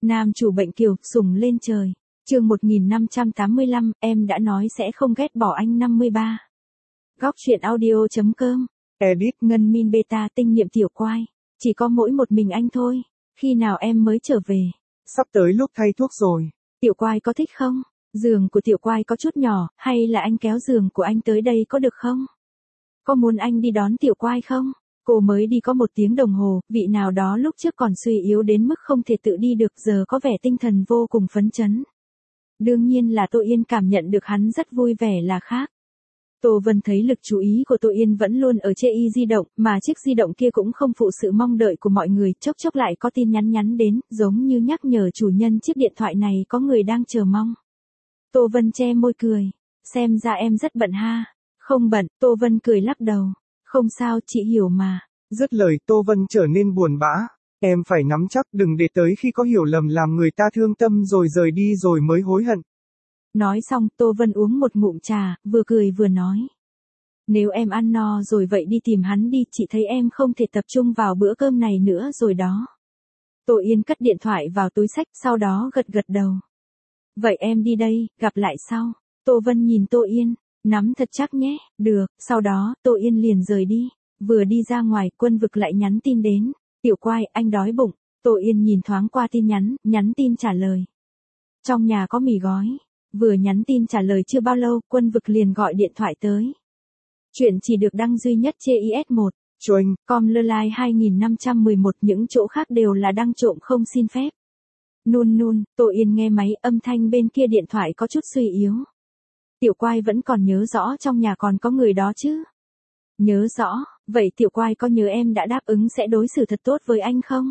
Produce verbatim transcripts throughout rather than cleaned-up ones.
Nam chủ bệnh kiều, sùng lên trời. Chương một nghìn năm trăm tám mươi lăm, em đã nói sẽ không ghét bỏ anh năm mươi ba. Góc truyện audio chấm com. Edit Ngân Min Beta tinh nhiệm tiểu quai. Chỉ có mỗi một mình anh thôi. Khi nào em mới trở về? Sắp tới lúc thay thuốc rồi. Tiểu quai có thích không? Giường của tiểu quai có chút nhỏ, hay là anh kéo giường của anh tới đây có được không? Có muốn anh đi đón tiểu quai không? Cô mới đi có một tiếng đồng hồ, vị nào đó lúc trước còn suy yếu đến mức không thể tự đi được giờ có vẻ tinh thần vô cùng phấn chấn. Đương nhiên là Tô Yên cảm nhận được hắn rất vui vẻ là khác. Tô Vân thấy lực chú ý của Tô Yên vẫn luôn ở chê y di động, mà chiếc di động kia cũng không phụ sự mong đợi của mọi người, chốc chốc lại có tin nhắn nhắn đến, giống như nhắc nhở chủ nhân chiếc điện thoại này có người đang chờ mong. Tô Vân che môi cười, xem ra em rất bận ha. Không bận, Tô Vân cười lắc đầu. Không sao, chị hiểu mà. Dứt lời Tô Vân trở nên buồn bã. Em phải nắm chắc đừng để tới khi có hiểu lầm làm người ta thương tâm rồi rời đi rồi mới hối hận. Nói xong Tô Vân uống một ngụm trà, vừa cười vừa nói. Nếu em ăn no rồi vậy đi tìm hắn đi, chị thấy em không thể tập trung vào bữa cơm này nữa rồi đó. Tô Yên cất điện thoại vào túi xách, sau đó gật gật đầu. Vậy em đi đây, gặp lại sau. Tô Vân nhìn Tô Yên, nắm thật chắc nhé, được, sau đó Tô Yên liền rời đi. Vừa đi ra ngoài, Quân Vực lại nhắn tin đến. Tiểu quai, anh đói bụng. Tô Yên nhìn thoáng qua tin nhắn, nhắn tin trả lời. Trong nhà có mì gói. Vừa nhắn tin trả lời chưa bao lâu, Quân Vực liền gọi điện thoại tới. Chuyện chỉ được đăng duy nhất trên i ét một. Choing. Com lơ lai hai nghìn năm trăm mười một, những chỗ khác đều là đăng trộm không xin phép. Nun nun, Tô Yên nghe máy, âm thanh bên kia điện thoại có chút suy yếu. Tiểu quai vẫn còn nhớ rõ trong nhà còn có người đó chứ? Nhớ rõ, vậy tiểu quai có nhớ em đã đáp ứng sẽ đối xử thật tốt với anh không?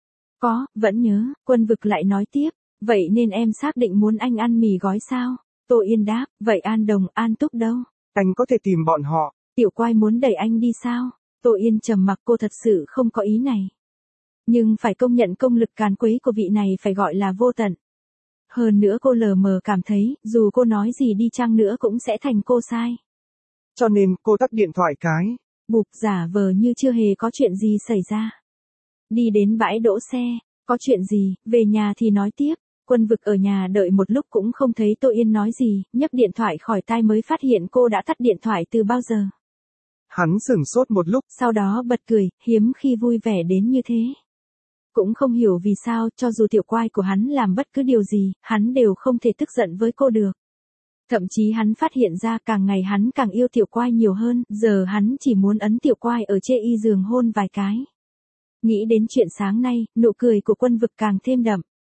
Có, vẫn nhớ, Quân Vực lại nói tiếp, vậy nên em xác định muốn anh ăn mì gói sao? Tô Yên đáp, vậy An Đồng, An Túc đâu? Anh có thể tìm bọn họ. Tiểu quai muốn đẩy anh đi sao? Tô Yên trầm mặc, cô thật sự không có ý này. Nhưng phải công nhận công lực càn quấy của vị này phải gọi là vô tận. Hơn nữa cô lờ mờ cảm thấy, dù cô nói gì đi chăng nữa cũng sẽ thành cô sai. Cho nên cô tắt điện thoại cái. Bụp, giả vờ như chưa hề có chuyện gì xảy ra. Đi đến bãi đỗ xe, có chuyện gì, về nhà thì nói tiếp. Quân Vực ở nhà đợi một lúc cũng không thấy Tô Yên nói gì, nhấc điện thoại khỏi tai mới phát hiện cô đã tắt điện thoại từ bao giờ. Hắn sửng sốt một lúc, sau đó bật cười, hiếm khi vui vẻ đến như thế. Cũng không hiểu vì sao, cho dù tiểu quai của hắn làm bất cứ điều gì, hắn đều không thể tức giận với cô được. Thậm chí hắn phát hiện ra càng ngày hắn càng yêu tiểu quai nhiều hơn, giờ hắn chỉ muốn ấn tiểu quai ở chê y giường hôn vài cái. Nghĩ đến chuyện sáng nay, nụ cười của Quân Vực càng thêm đậm.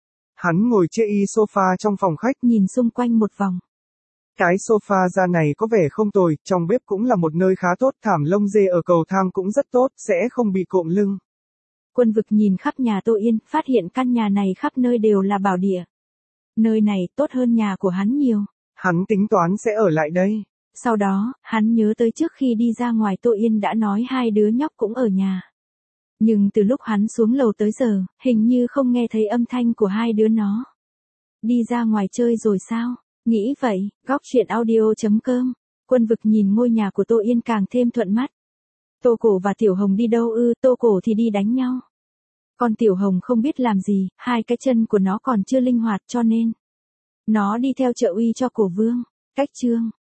Hắn ngồi chê y sofa trong phòng khách, nhìn xung quanh một vòng. Cái sofa da này có vẻ không tồi, trong bếp cũng là một nơi khá tốt, thảm lông dê ở cầu thang cũng rất tốt, sẽ không bị cộm lưng. Quân Vực nhìn khắp nhà Tô Yên, phát hiện căn nhà này khắp nơi đều là bảo địa. Nơi này tốt hơn nhà của hắn nhiều. Hắn tính toán sẽ ở lại đây. Sau đó, hắn nhớ tới trước khi đi ra ngoài Tô Yên đã nói hai đứa nhóc cũng ở nhà. Nhưng từ lúc hắn xuống lầu tới giờ, hình như không nghe thấy âm thanh của hai đứa nó. Đi ra ngoài chơi rồi sao? Nghĩ vậy, góc truyện audio chấm com. Quân Vực nhìn ngôi nhà của Tô Yên càng thêm thuận mắt. Tô Cổ và Tiểu Hồng đi đâu ư? Tô Cổ thì đi đánh nhau. Còn Tiểu Hồng không biết làm gì, hai cái chân của nó còn chưa linh hoạt cho nên nó đi theo trợ uy cho Cổ Vương. Cách chương